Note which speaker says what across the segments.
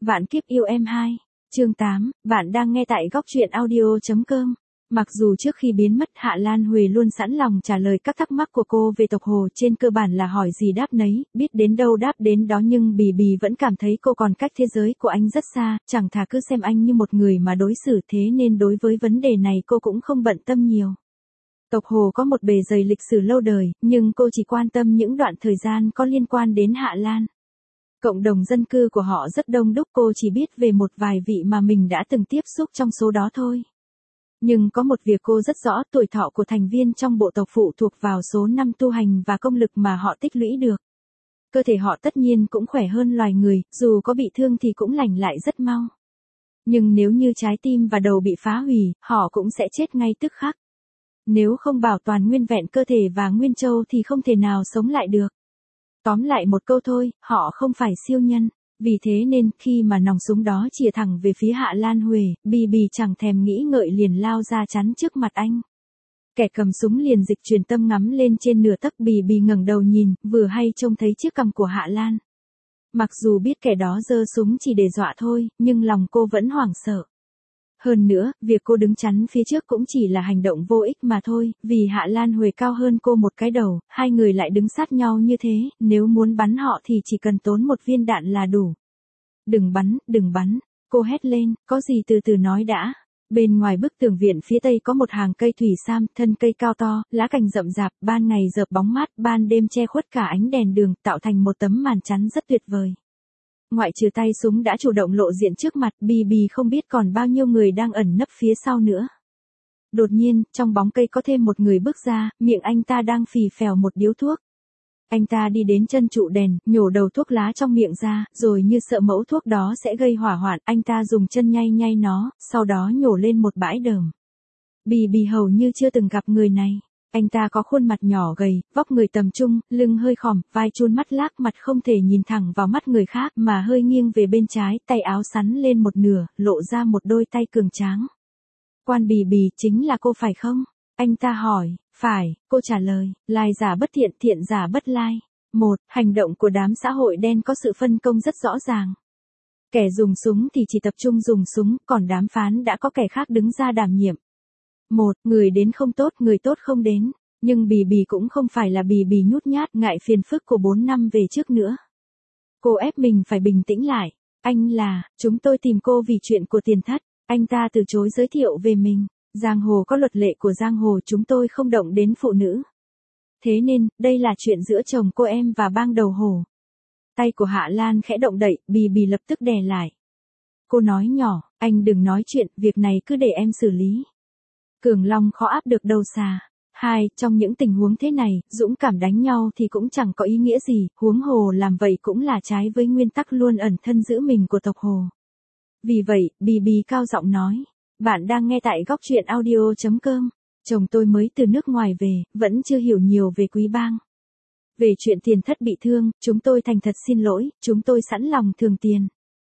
Speaker 1: Vạn kiếp yêu em 2, chương 8, bạn đang nghe tại góc truyện audio.com. Mặc dù trước khi biến mất Hạ Lan Huệ luôn sẵn lòng trả lời các thắc mắc của cô về tộc Hồ, trên cơ bản là hỏi gì đáp nấy, biết đến đâu đáp đến đó, nhưng Bì Bì vẫn cảm thấy cô còn cách thế giới của anh rất xa, chẳng thà cứ xem anh như một người mà đối xử, thế nên đối với vấn đề này cô cũng không bận tâm nhiều. Tộc Hồ có một bề dày lịch sử lâu đời, nhưng cô chỉ quan tâm những đoạn thời gian có liên quan đến Hạ Lan. Cộng đồng dân cư của họ rất đông đúc, cô chỉ biết về một vài vị mà mình đã từng tiếp xúc trong số đó thôi. Nhưng có một việc cô rất rõ, tuổi thọ của thành viên trong bộ tộc phụ thuộc vào số năm tu hành và công lực mà họ tích lũy được. Cơ thể họ tất nhiên cũng khỏe hơn loài người, dù có bị thương thì cũng lành lại rất mau. Nhưng nếu như trái tim và đầu bị phá hủy, họ cũng sẽ chết ngay tức khắc. Nếu không bảo toàn nguyên vẹn cơ thể và nguyên châu thì không thể nào sống lại được. Tóm lại một câu thôi, họ không phải siêu nhân. Vì thế nên, khi mà nòng súng đó chĩa thẳng về phía Hạ Lan Huệ, Bì Bì chẳng thèm nghĩ ngợi liền lao ra chắn trước mặt anh. Kẻ cầm súng liền dịch truyền tâm ngắm lên trên nửa tấc. Bì Bì ngẩng đầu nhìn, vừa hay trông thấy chiếc cằm của Hạ Lan. Mặc dù biết kẻ đó giơ súng chỉ để dọa thôi, nhưng lòng cô vẫn hoảng sợ. Hơn nữa, việc cô đứng chắn phía trước cũng chỉ là hành động vô ích mà thôi, vì Hạ Lan Huệ cao hơn cô một cái đầu, hai người lại đứng sát nhau như thế, nếu muốn bắn họ thì chỉ cần tốn một viên đạn là đủ. Đừng bắn, cô hét lên, có gì từ từ nói đã. Bên ngoài bức tường viện phía tây có một hàng cây thủy sam, thân cây cao to, lá cành rậm rạp, ban ngày rợp bóng mát, ban đêm che khuất cả ánh đèn đường, tạo thành một tấm màn chắn rất tuyệt vời. Ngoại trừ tay súng đã chủ động lộ diện trước mặt, Bì Bì không biết còn bao nhiêu người đang ẩn nấp phía sau nữa. Đột nhiên, trong bóng cây có thêm một người bước ra, miệng anh ta đang phì phèo một điếu thuốc. Anh ta đi đến chân trụ đèn, nhổ đầu thuốc lá trong miệng ra, rồi như sợ mẫu thuốc đó sẽ gây hỏa hoạn, anh ta dùng chân nhay nó, sau đó nhổ lên một bãi đờm. Bì Bì hầu như chưa từng gặp người này. Anh ta có khuôn mặt nhỏ gầy, vóc người tầm trung, lưng hơi khòm, vai chun mắt lác, mặt không thể nhìn thẳng vào mắt người khác mà hơi nghiêng về bên trái, tay áo xắn lên một nửa, lộ ra một đôi tay cường tráng. Quan Bì Bì, chính là cô phải không? Anh ta hỏi. Phải, cô trả lời, lai giả bất thiện, thiện giả bất lai. Hành động của đám xã hội đen có sự phân công rất rõ ràng. Kẻ dùng súng thì chỉ tập trung dùng súng, còn đám phán đã có kẻ khác đứng ra đảm nhiệm. Người đến không tốt, người tốt không đến. Nhưng Bì Bì cũng không phải là Bì Bì nhút nhát, ngại phiền phức của 4 năm về trước nữa. Cô ép mình phải bình tĩnh lại. Chúng tôi tìm cô vì chuyện của tiền thất. Anh ta từ chối giới thiệu về mình. Giang hồ có luật lệ của giang hồ, chúng tôi không động đến phụ nữ. Thế nên, đây là chuyện giữa chồng cô em và bang đầu hổ. Tay của Hạ Lan khẽ động đậy, Bì Bì lập tức đè lại. Cô nói nhỏ, anh đừng nói chuyện, việc này cứ để em xử lý. Cường long khó áp được đầu xà. Trong những tình huống thế này, dũng cảm đánh nhau thì cũng chẳng có ý nghĩa gì, huống hồ làm vậy cũng là trái với nguyên tắc luôn ẩn thân giữ mình của tộc Hồ. Vì vậy, Bì Bì cao giọng nói. Bạn đang nghe tại góc truyện audio.com. Chồng tôi mới từ nước ngoài về, vẫn chưa hiểu nhiều về quý bang. Về chuyện tiền thất bị thương, chúng tôi thành thật xin lỗi, chúng tôi sẵn lòng thường tiền.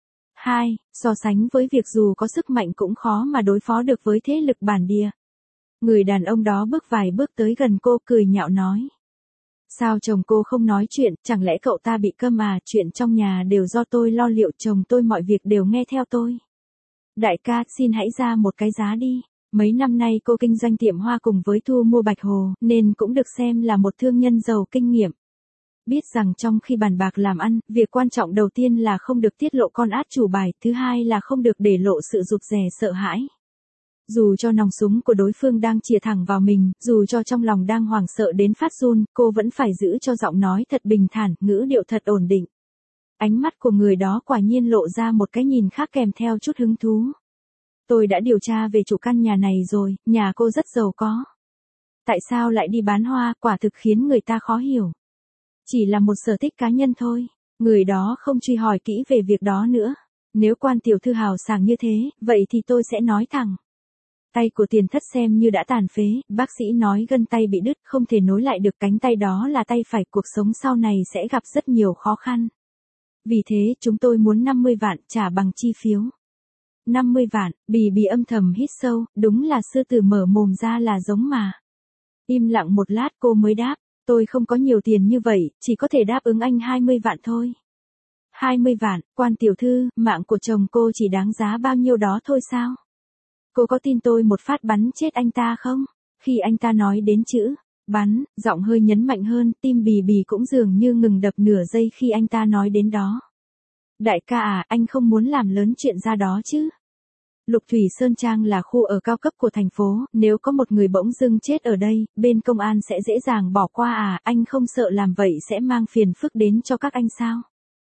Speaker 1: So sánh với việc dù có sức mạnh cũng khó mà đối phó được với thế lực bản địa. Người đàn ông đó bước vài bước tới gần cô, cười nhạo nói. Sao chồng cô không nói chuyện, chẳng lẽ cậu ta bị câm à, chuyện trong nhà đều do tôi lo liệu, chồng tôi mọi việc đều nghe theo tôi. Đại ca, xin hãy ra một cái giá đi. Mấy năm nay cô kinh doanh tiệm hoa cùng với thu mua bạch hồ, nên cũng được xem là một thương nhân giàu kinh nghiệm. Biết rằng trong khi bàn bạc làm ăn, việc quan trọng đầu tiên là không được tiết lộ con át chủ bài, thứ hai là không được để lộ sự rụt rè sợ hãi. Dù cho nòng súng của đối phương đang chĩa thẳng vào mình, dù cho trong lòng đang hoảng sợ đến phát run, cô vẫn phải giữ cho giọng nói thật bình thản, ngữ điệu thật ổn định. Ánh mắt của người đó quả nhiên lộ ra một cái nhìn khác kèm theo chút hứng thú. Tôi đã điều tra về chủ căn nhà này rồi, nhà cô rất giàu có. Tại sao lại đi bán hoa, quả thực khiến người ta khó hiểu. Chỉ là một sở thích cá nhân thôi. Người đó không truy hỏi kỹ về việc đó nữa. Nếu quan tiểu thư hào sảng như thế, vậy thì tôi sẽ nói thẳng. Tay của tiền thất xem như đã tàn phế, bác sĩ nói gân tay bị đứt, không thể nối lại được cánh tay đó là tay phải, cuộc sống sau này sẽ gặp rất nhiều khó khăn. Vì thế, chúng tôi muốn 50 vạn, trả bằng chi phiếu. 50 vạn, Bì Bì âm thầm hít sâu, đúng là sư tử mở mồm ra là giống mà. Im lặng một lát cô mới đáp, tôi không có nhiều tiền như vậy, chỉ có thể đáp ứng anh 20 vạn thôi. 20 vạn, quan tiểu thư, mạng của chồng cô chỉ đáng giá bao nhiêu đó thôi sao? Cô có tin tôi một phát bắn chết anh ta không? Khi anh ta nói đến chữ bắn, giọng hơi nhấn mạnh hơn, tim Bì Bì cũng dường như ngừng đập nửa giây khi anh ta nói đến đó. Đại ca à, anh không muốn làm lớn chuyện ra đó chứ? Lục Thủy Sơn Trang là khu ở cao cấp của thành phố, nếu có một người bỗng dưng chết ở đây, bên công an sẽ dễ dàng bỏ qua à, anh không sợ làm vậy sẽ mang phiền phức đến cho các anh sao?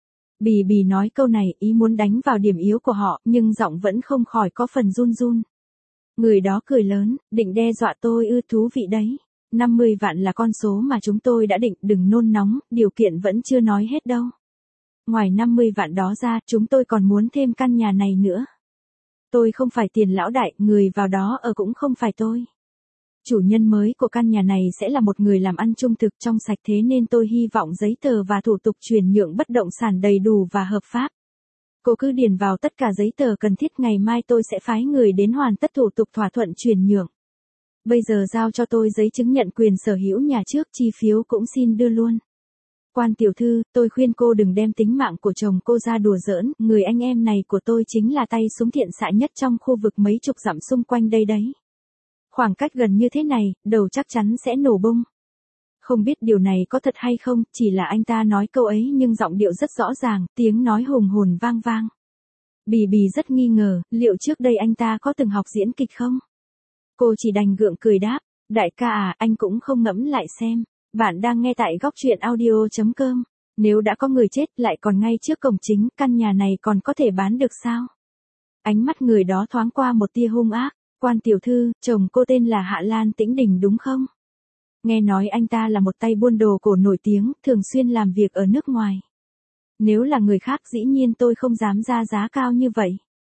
Speaker 1: Bì Bì nói câu này ý muốn đánh vào điểm yếu của họ, nhưng giọng vẫn không khỏi có phần run run. Người đó cười lớn, định đe dọa tôi ư, thú vị đấy. 50 vạn là con số mà chúng tôi đã định, đừng nôn nóng, điều kiện vẫn chưa nói hết đâu. Ngoài 50 vạn đó ra, chúng tôi còn muốn thêm căn nhà này nữa. Tôi không phải tiền lão đại, người vào đó ở cũng không phải tôi. Chủ nhân mới của căn nhà này sẽ là một người làm ăn trung thực trong sạch, thế nên tôi hy vọng giấy tờ và thủ tục chuyển nhượng bất động sản đầy đủ và hợp pháp. Cô cứ điền vào tất cả giấy tờ cần thiết, ngày mai tôi sẽ phái người đến hoàn tất thủ tục thỏa thuận chuyển nhượng. Bây giờ giao cho tôi giấy chứng nhận quyền sở hữu nhà trước, chi phiếu cũng xin đưa luôn. Quan tiểu thư, tôi khuyên cô đừng đem tính mạng của chồng cô ra đùa giỡn, người anh em này của tôi chính là tay súng thiện xạ nhất trong khu vực mấy chục dặm xung quanh đây đấy. Khoảng cách gần như thế này, đầu chắc chắn sẽ nổ bung. Không biết điều này có thật hay không, chỉ là anh ta nói câu ấy nhưng giọng điệu rất rõ ràng, tiếng nói hùng hồn vang vang. Bì Bì rất nghi ngờ, liệu trước đây anh ta có từng học diễn kịch không? Cô chỉ đành gượng cười đáp, đại ca à, anh cũng không ngẫm lại xem. Bạn đang nghe tại góc truyện audio.com. Nếu đã có người chết lại còn ngay trước cổng chính, căn nhà này còn có thể bán được sao? Ánh mắt người đó thoáng qua một tia hung ác. Quan tiểu thư, chồng cô tên là Hạ Lan Tĩnh Đình đúng không? Nghe nói anh ta là một tay buôn đồ cổ nổi tiếng, thường xuyên làm việc ở nước ngoài. Nếu là người khác dĩ nhiên tôi không dám ra giá cao như vậy.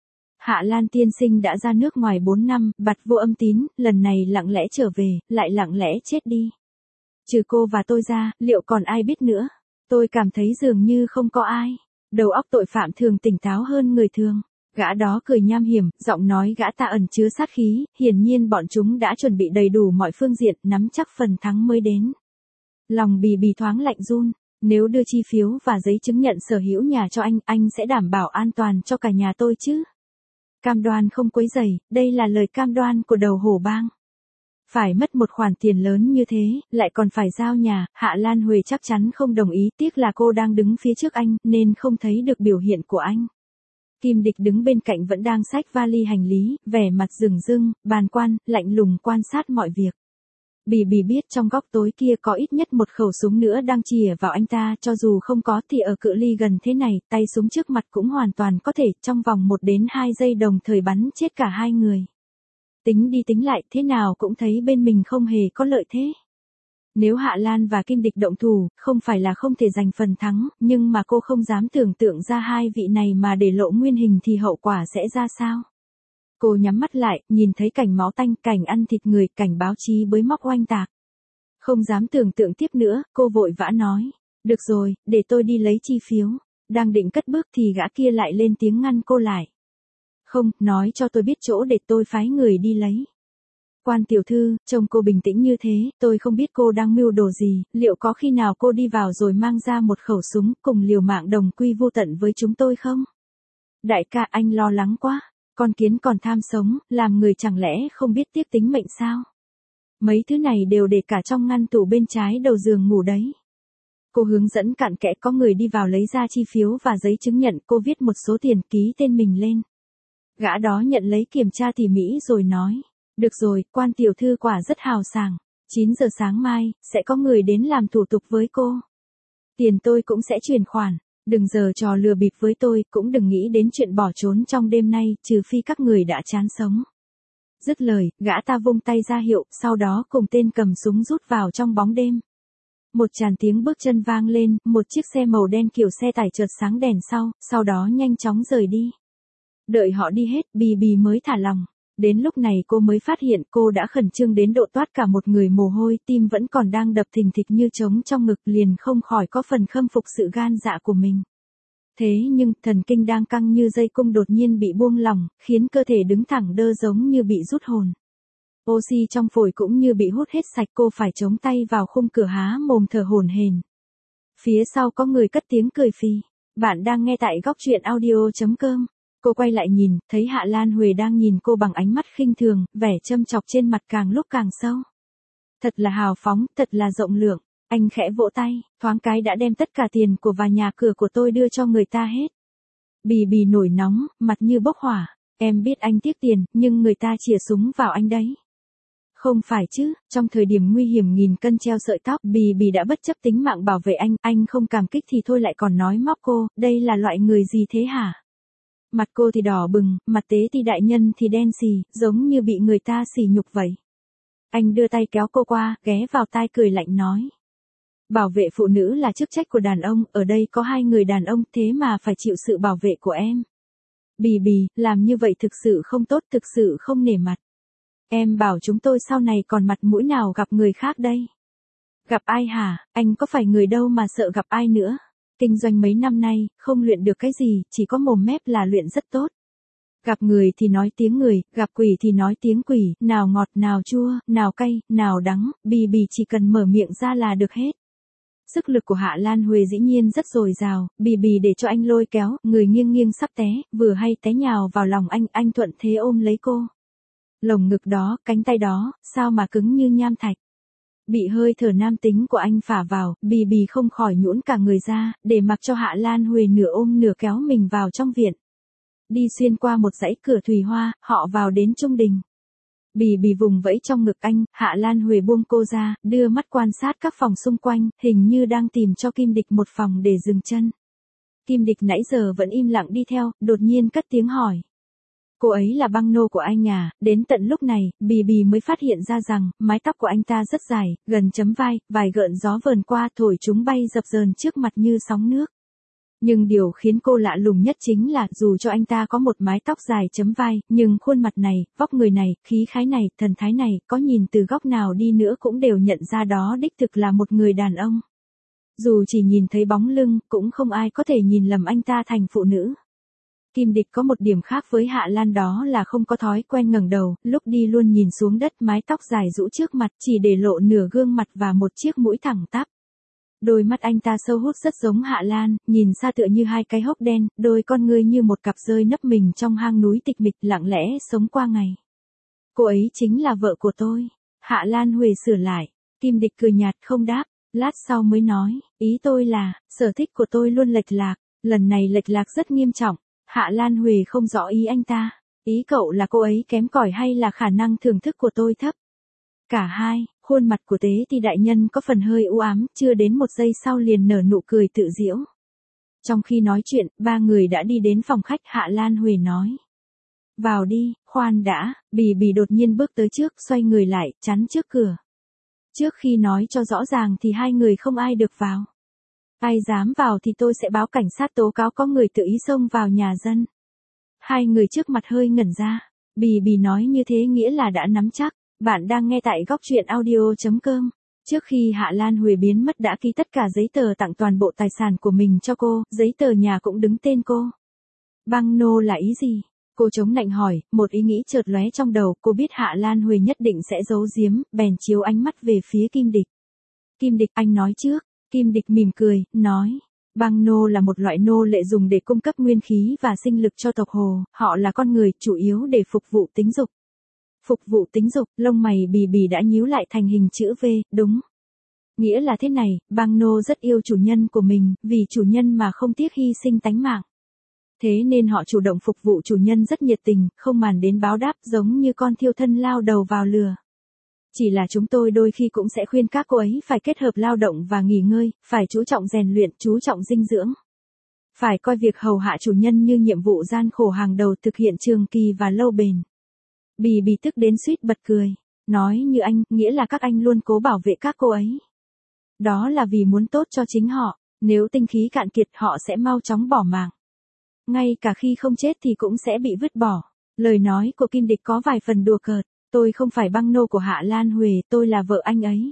Speaker 1: Hạ Lan tiên sinh đã ra nước ngoài 4 năm, bặt vô âm tín, lần này lặng lẽ trở về, lại lặng lẽ chết đi. Trừ cô và tôi ra, liệu còn ai biết nữa? Tôi cảm thấy dường như không có ai. Đầu óc tội phạm thường tỉnh táo hơn người thường. Gã đó cười nham hiểm, giọng nói gã ta ẩn chứa sát khí, hiển nhiên bọn chúng đã chuẩn bị đầy đủ mọi phương diện, nắm chắc phần thắng mới đến. Lòng Bì Bì thoáng lạnh run, nếu đưa chi phiếu và giấy chứng nhận sở hữu nhà cho anh sẽ đảm bảo an toàn cho cả nhà tôi chứ. Cam đoan không quấy rầy, đây là lời cam đoan của đầu hổ bang. Phải mất một khoản tiền lớn như thế, lại còn phải giao nhà, Hạ Lan Huệ chắc chắn không đồng ý, tiếc là cô đang đứng phía trước anh, nên không thấy được biểu hiện của anh. Kim Địch đứng bên cạnh vẫn đang xách vali hành lý, vẻ mặt rừng rưng, bàng quan, lạnh lùng quan sát mọi việc. Bì Bì biết trong góc tối kia có ít nhất một khẩu súng nữa đang chìa vào anh ta, cho dù không có thì ở cự ly gần thế này, tay súng trước mặt cũng hoàn toàn có thể trong vòng 1 đến 2 giây đồng thời bắn chết cả hai người. Tính đi tính lại, thế nào cũng thấy bên mình không hề có lợi thế. Nếu Hạ Lan và Kim Địch động thủ, không phải là không thể giành phần thắng, nhưng mà cô không dám tưởng tượng ra hai vị này mà để lộ nguyên hình thì hậu quả sẽ ra sao. Cô nhắm mắt lại, nhìn thấy cảnh máu tanh, cảnh ăn thịt người, cảnh báo chí bới móc oanh tạc. Không dám tưởng tượng tiếp nữa, cô vội vã nói. Được rồi, để tôi đi lấy chi phiếu. Đang định cất bước thì gã kia lại lên tiếng ngăn cô lại. Không, nói cho tôi biết chỗ để tôi phái người đi lấy. Quan tiểu thư, trông cô bình tĩnh như thế, tôi không biết cô đang mưu đồ gì, liệu có khi nào cô đi vào rồi mang ra một khẩu súng, cùng liều mạng đồng quy vô tận với chúng tôi không? Đại ca, anh lo lắng quá, con kiến còn tham sống, làm người chẳng lẽ không biết tiếc tính mệnh sao? Mấy thứ này đều để cả trong ngăn tủ bên trái đầu giường ngủ đấy. Cô hướng dẫn cặn kẽ, có người đi vào lấy ra chi phiếu và giấy chứng nhận, cô viết một số tiền, ký tên mình lên. Gã đó nhận lấy kiểm tra tỉ mỉ rồi nói. Được rồi, quan tiểu thư quả rất hào sảng. 9 giờ sáng mai, sẽ có người đến làm thủ tục với cô. Tiền tôi cũng sẽ chuyển khoản. Đừng giở trò lừa bịp với tôi, cũng đừng nghĩ đến chuyện bỏ trốn trong đêm nay, trừ phi các người đã chán sống. Dứt lời, gã ta vung tay ra hiệu, sau đó cùng tên cầm súng rút vào trong bóng đêm. Một tràng tiếng bước chân vang lên, một chiếc xe màu đen kiểu xe tải chợt sáng đèn sau đó nhanh chóng rời đi. Đợi họ đi hết, Bì Bì mới thả lòng. Đến lúc này cô mới phát hiện cô đã khẩn trương đến độ toát cả một người mồ hôi, tim vẫn còn đang đập thình thịch như trống trong ngực, liền không khỏi có phần khâm phục sự gan dạ của mình. Thế nhưng, thần kinh đang căng như dây cung đột nhiên bị buông lỏng, khiến cơ thể đứng thẳng đơ giống như bị rút hồn. Oxy trong phổi cũng như bị hút hết sạch, cô phải chống tay vào khung cửa há mồm thở hổn hển. Phía sau có người cất tiếng cười phì. Bạn đang nghe tại góc truyện audio.com. Cô quay lại nhìn, thấy Hạ Lan Huệ đang nhìn cô bằng ánh mắt khinh thường, vẻ châm chọc trên mặt càng lúc càng sâu. Thật là hào phóng, thật là rộng lượng. Anh khẽ vỗ tay, thoáng cái đã đem tất cả tiền của và nhà cửa của tôi đưa cho người ta hết. Bì bì nổi nóng, mặt như bốc hỏa. Em biết anh tiếc tiền, nhưng người ta chĩa súng vào anh đấy. Không phải chứ, trong thời điểm nguy hiểm nghìn cân treo sợi tóc, Bì Bì đã bất chấp tính mạng bảo vệ anh không cảm kích thì thôi lại còn nói móc cô, đây là loại người gì thế hả? Mặt cô thì đỏ bừng, mặt tế thì đại nhân thì đen xì, giống như bị người ta sỉ nhục vậy. Anh đưa tay kéo cô qua, ghé vào tai cười lạnh nói. Bảo vệ phụ nữ là chức trách của đàn ông, ở đây có 2 người đàn ông thế mà phải chịu sự bảo vệ của em. Bì Bì, làm như vậy thực sự không tốt, thực sự không nể mặt. Em bảo chúng tôi sau này còn mặt mũi nào gặp người khác đây? Gặp ai hả, anh có phải người đâu mà sợ gặp ai nữa? Kinh doanh mấy năm nay, không luyện được cái gì, chỉ có mồm mép là luyện rất tốt. Gặp người thì nói tiếng người, gặp quỷ thì nói tiếng quỷ, nào ngọt nào chua, nào cay, nào đắng, Bì Bì chỉ cần mở miệng ra là được hết. Sức lực của Hạ Lan Huệ dĩ nhiên rất dồi dào, Bì Bì để cho anh lôi kéo, người nghiêng nghiêng sắp té, vừa hay té nhào vào lòng anh thuận thế ôm lấy cô. Lồng ngực đó, cánh tay đó, sao mà cứng như nham thạch. Bị hơi thở nam tính của anh phả vào, Bì Bì không khỏi nhũn cả người ra, để mặc cho Hạ Lan Huệ nửa ôm nửa kéo mình vào trong viện. Đi xuyên qua một dãy cửa thủy hoa, họ vào đến trung đình. Bì Bì vùng vẫy trong ngực anh, Hạ Lan Huệ buông cô ra, đưa mắt quan sát các phòng xung quanh, hình như đang tìm cho Kim Địch một phòng để dừng chân. Kim Địch nãy giờ vẫn im lặng đi theo, đột nhiên cất tiếng hỏi. Cô ấy là băng nô của anh à? Đến tận lúc này, Bì Bì mới phát hiện ra rằng, mái tóc của anh ta rất dài, gần chấm vai, vài gợn gió vờn qua thổi chúng bay dập dờn trước mặt như sóng nước. Nhưng điều khiến cô lạ lùng nhất chính là, dù cho anh ta có một mái tóc dài chấm vai, nhưng khuôn mặt này, vóc người này, khí khái này, thần thái này, có nhìn từ góc nào đi nữa cũng đều nhận ra đó đích thực là một người đàn ông. Dù chỉ nhìn thấy bóng lưng, cũng không ai có thể nhìn lầm anh ta thành phụ nữ. Kim Địch có một điểm khác với Hạ Lan, đó là không có thói quen ngẩng đầu, lúc đi luôn nhìn xuống đất, mái tóc dài rũ trước mặt, chỉ để lộ nửa gương mặt và một chiếc mũi thẳng tắp. Đôi mắt anh ta sâu hút rất giống Hạ Lan, nhìn xa tựa như 2 cái hốc đen, đôi con ngươi như một cặp rơi nấp mình trong hang núi tịch mịch, lặng lẽ sống qua ngày. Cô ấy chính là vợ của tôi. Hạ Lan Huệ sửa lại. Kim Địch cười nhạt không đáp, lát sau mới nói, ý tôi là, sở thích của tôi luôn lệch lạc, lần này lệch lạc rất nghiêm trọng. Hạ Lan Huệ không rõ ý anh ta. Ý cậu là cô ấy kém cỏi hay là khả năng thưởng thức của tôi thấp? Cả hai. Khuôn mặt của Tế Ti đại nhân có phần hơi u ám, chưa đến 1 giây sau liền nở nụ cười tự giễu. Trong khi nói chuyện, 3 người đã đi đến phòng khách, Hạ Lan Huệ nói. Vào đi, khoan đã, Bì Bì đột nhiên bước tới trước, xoay người lại, chắn trước cửa. Trước khi nói cho rõ ràng thì 2 người không ai được vào. Ai dám vào thì tôi sẽ báo cảnh sát tố cáo có người tự ý xông vào nhà dân. 2 người trước mặt hơi ngẩn ra. Bì Bì nói như thế nghĩa là đã nắm chắc. Bạn đang nghe tại góc truyện audio.com. Trước khi Hạ Lan Huệ biến mất đã ký tất cả giấy tờ tặng toàn bộ tài sản của mình cho cô, giấy tờ nhà cũng đứng tên cô. Băng nô là ý gì? Cô chống nạnh hỏi, một ý nghĩ chợt lóe trong đầu, cô biết Hạ Lan Huệ nhất định sẽ giấu giếm, bèn chiếu ánh mắt về phía Kim Địch. Kim Địch, anh nói trước. Kim Địch mỉm cười, nói. Băng nô là một loại nô lệ dùng để cung cấp nguyên khí và sinh lực cho tộc Hồ, họ là con người, chủ yếu để phục vụ tính dục. Phục vụ tính dục, lông mày Bì Bì đã nhíu lại thành hình chữ V, đúng. Nghĩa là thế này, băng nô rất yêu chủ nhân của mình, vì chủ nhân mà không tiếc hy sinh tánh mạng. Thế nên họ chủ động phục vụ chủ nhân rất nhiệt tình, không màng đến báo đáp, giống như con thiêu thân lao đầu vào lửa. Chỉ là chúng tôi đôi khi cũng sẽ khuyên các cô ấy phải kết hợp lao động và nghỉ ngơi, phải chú trọng rèn luyện, chú trọng dinh dưỡng. Phải coi việc hầu hạ chủ nhân như nhiệm vụ gian khổ hàng đầu, thực hiện trường kỳ và lâu bền. Bì Bì tức đến suýt bật cười. Nói như anh, nghĩa là các anh luôn cố bảo vệ các cô ấy. Đó là vì muốn tốt cho chính họ, nếu tinh khí cạn kiệt họ sẽ mau chóng bỏ mạng. Ngay cả khi không chết thì cũng sẽ bị vứt bỏ. Lời nói của Kim Địch có vài phần đùa cợt. Tôi không phải băng nô của Hạ Lan Huệ, tôi là vợ anh ấy.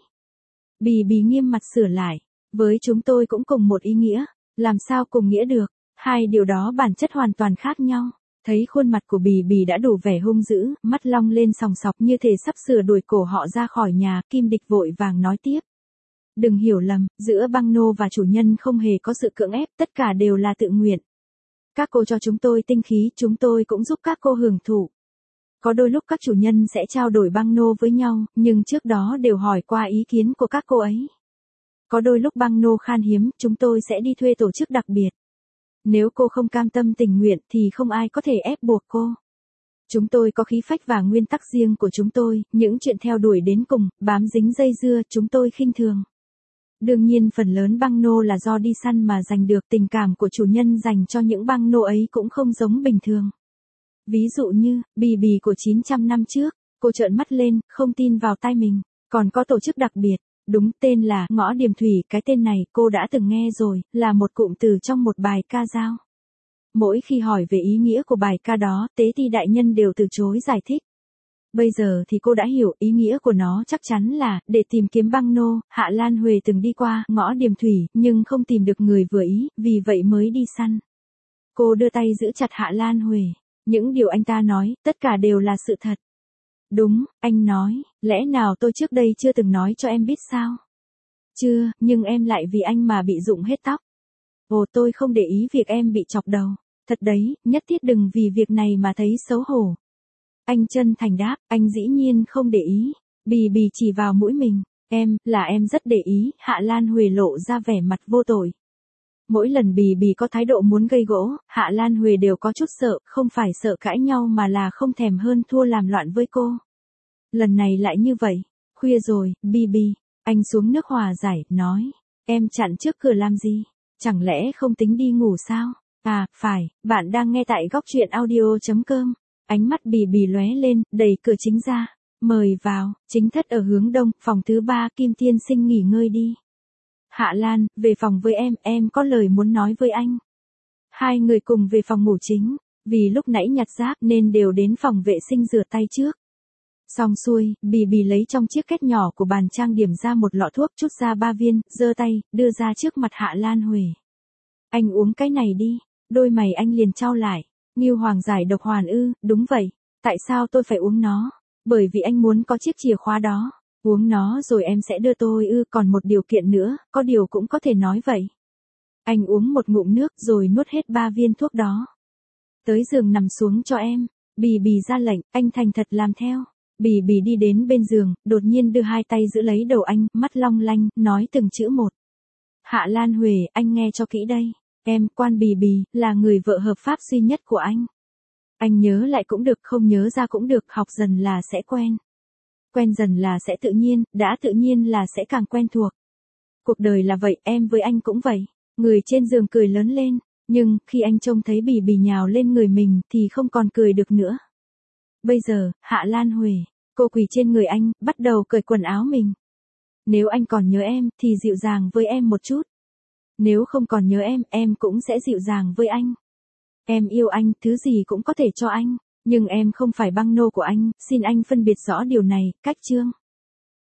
Speaker 1: Bì Bì nghiêm mặt sửa lại. Với chúng tôi cũng cùng một ý nghĩa. Làm sao cùng nghĩa được? 2 điều đó bản chất hoàn toàn khác nhau. Thấy khuôn mặt của Bì Bì đã đủ vẻ hung dữ, mắt long lên sòng sọc như thể sắp sửa đuổi cổ họ ra khỏi nhà, Kim Địch vội vàng nói tiếp. Đừng hiểu lầm, giữa băng nô và chủ nhân không hề có sự cưỡng ép, tất cả đều là tự nguyện. Các cô cho chúng tôi tinh khí, chúng tôi cũng giúp các cô hưởng thụ. Có đôi lúc các chủ nhân sẽ trao đổi băng nô với nhau, nhưng trước đó đều hỏi qua ý kiến của các cô ấy. Có đôi lúc băng nô khan hiếm, chúng tôi sẽ đi thuê tổ chức đặc biệt. Nếu cô không cam tâm tình nguyện thì không ai có thể ép buộc cô. Chúng tôi có khí phách và nguyên tắc riêng của chúng tôi, những chuyện theo đuổi đến cùng, bám dính dây dưa, chúng tôi khinh thường. Đương nhiên phần lớn băng nô là do đi săn mà giành được, tình cảm của chủ nhân dành cho những băng nô ấy cũng không giống bình thường. Ví dụ như, Bì Bì của 900 năm trước, cô trợn mắt lên, không tin vào tai mình. Còn có tổ chức đặc biệt, đúng tên là Ngõ Điềm Thủy, cái tên này cô đã từng nghe rồi, là một cụm từ trong một bài ca dao. Mỗi khi hỏi về ý nghĩa của bài ca đó, Tế Ti đại nhân đều từ chối giải thích. Bây giờ thì cô đã hiểu ý nghĩa của nó, chắc chắn là để tìm kiếm băng nô. Hạ Lan Huệ từng đi qua Ngõ Điềm Thủy, nhưng không tìm được người vừa ý, vì vậy mới đi săn. Cô đưa tay giữ chặt Hạ Lan Huệ. Những điều anh ta nói, tất cả đều là sự thật. Đúng, anh nói, lẽ nào tôi trước đây chưa từng nói cho em biết sao? Chưa, nhưng em lại vì anh mà bị rụng hết tóc. Ồ, tôi không để ý việc em bị chọc đầu. Thật đấy, nhất thiết đừng vì việc này mà thấy xấu hổ. Anh chân thành đáp, anh dĩ nhiên không để ý. Bì Bì chỉ vào mũi mình. Em rất để ý. Hạ Lan Huệ lộ ra vẻ mặt vô tội. Mỗi lần Bì Bì có thái độ muốn gây gỗ, Hạ Lan Huệ đều có chút sợ, không phải sợ cãi nhau mà là không thèm hơn thua làm loạn với cô. Lần này lại như vậy. Khuya rồi, Bì Bì. Anh xuống nước hòa giải, nói. Em chặn trước cửa làm gì? Chẳng lẽ không tính đi ngủ sao? À, phải, bạn đang nghe tại góc truyện audio.com. Ánh mắt Bì Bì lóe lên, đẩy cửa chính ra. Mời vào, chính thất ở hướng đông, phòng thứ 3, Kim Tiên Sinh nghỉ ngơi đi. Hạ Lan, về phòng với em có lời muốn nói với anh. Hai người cùng về phòng ngủ chính, vì lúc nãy nhặt rác nên đều đến phòng vệ sinh rửa tay trước. Xong xuôi, Bì Bì lấy trong chiếc két nhỏ của bàn trang điểm ra một lọ thuốc, trút ra 3 viên, giơ tay, đưa ra trước mặt Hạ Lan Huệ. Anh uống cái này đi. Đôi mày anh liền chau lại. Ngưu Hoàng giải độc hoàn ư? Đúng vậy. Tại sao tôi phải uống nó? Bởi vì anh muốn có chiếc chìa khóa đó. Uống nó rồi em sẽ đưa tôi ư? Còn một điều kiện nữa, có điều cũng có thể nói vậy. Anh uống một ngụm nước rồi nuốt hết 3 viên thuốc đó. Tới giường nằm xuống cho em. Bì Bì ra lệnh, anh thành thật làm theo. Bì Bì đi đến bên giường, đột nhiên đưa hai tay giữ lấy đầu anh, mắt long lanh, nói từng chữ một. Hạ Lan Huệ, anh nghe cho kỹ đây. Em, Quan Bì Bì, là người vợ hợp pháp duy nhất của anh. Anh nhớ lại cũng được, không nhớ ra cũng được, học dần là sẽ quen. Quen dần là sẽ tự nhiên, đã tự nhiên là sẽ càng quen thuộc. Cuộc đời là vậy, em với anh cũng vậy. Người trên giường cười lớn lên, nhưng khi anh trông thấy Bì Bì nhào lên người mình thì không còn cười được nữa. Bây giờ, Hạ Lan Huệ, cô quỳ trên người anh, bắt đầu cởi quần áo mình. Nếu anh còn nhớ em, thì dịu dàng với em một chút. Nếu không còn nhớ em cũng sẽ dịu dàng với anh. Em yêu anh, thứ gì cũng có thể cho anh. Nhưng em không phải băng nô của anh, xin anh phân biệt rõ điều này, cách chương.